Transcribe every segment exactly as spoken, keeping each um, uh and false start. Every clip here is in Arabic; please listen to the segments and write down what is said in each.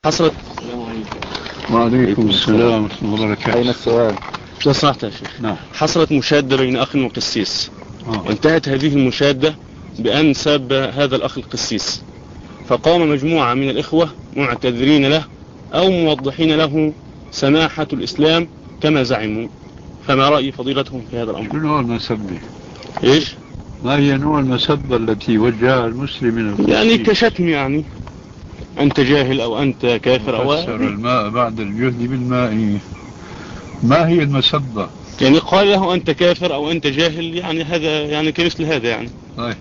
حصلت. وعليكم السلام ورحمة الله وبركاته. أين السؤال؟ لو سمحت يا شيخ. نعم. حصلت مشادة بين أخ وقسيس، آه. وانتهت هذه المشادة بأن ساب هذا الأخ القسيس، فقام مجموعة من الإخوة معتذرين له أو موضحين له سماحة الإسلام كما زعموا، فما رأي فضيلتهم في هذا الأمر؟ شنو هو المسبة؟ إيش؟ ما هي نوع المسبة التي وجهها المسلم من القسيس؟ يعني كشتم، يعني أنت جاهل أو أنت كافر أو فسر الماء بعد الجهد بالماء. ما هي المسبة؟ يعني قال له أنت كافر أو أنت جاهل، يعني هذا يعني كمثل هذا يعني. طيب.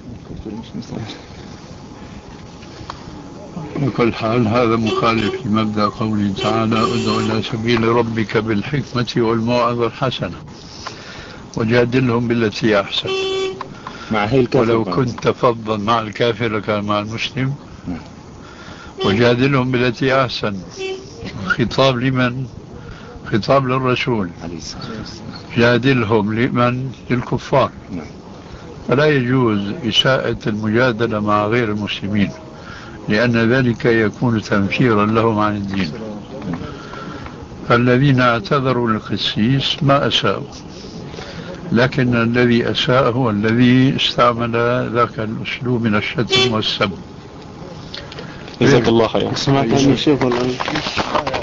بكل حال هذا مخالف لمبدأ قوله تعالى: ادع إلى سبيل ربك بالحكمة والموعظة الحسنة وجادلهم بالتي أحسن. مع هي الكافر، ولو كنت فظا مع الكافر لكان مع المسلم. وجادلهم بالتي أحسن خطاب لمن؟ خطاب للرسول. جادلهم لمن؟ للكفار. فلا يجوز إساءة المجادلة مع غير المسلمين، لأن ذلك يكون تنفيرا لهم عن الدين. فالذين اعتذروا للقسيس ما أساءوا، لكن الذي أساء هو الذي استعمل ذاك الأسلوب من الشتم والسب. جزاك الله خير. سمعت عن الشيخ ولا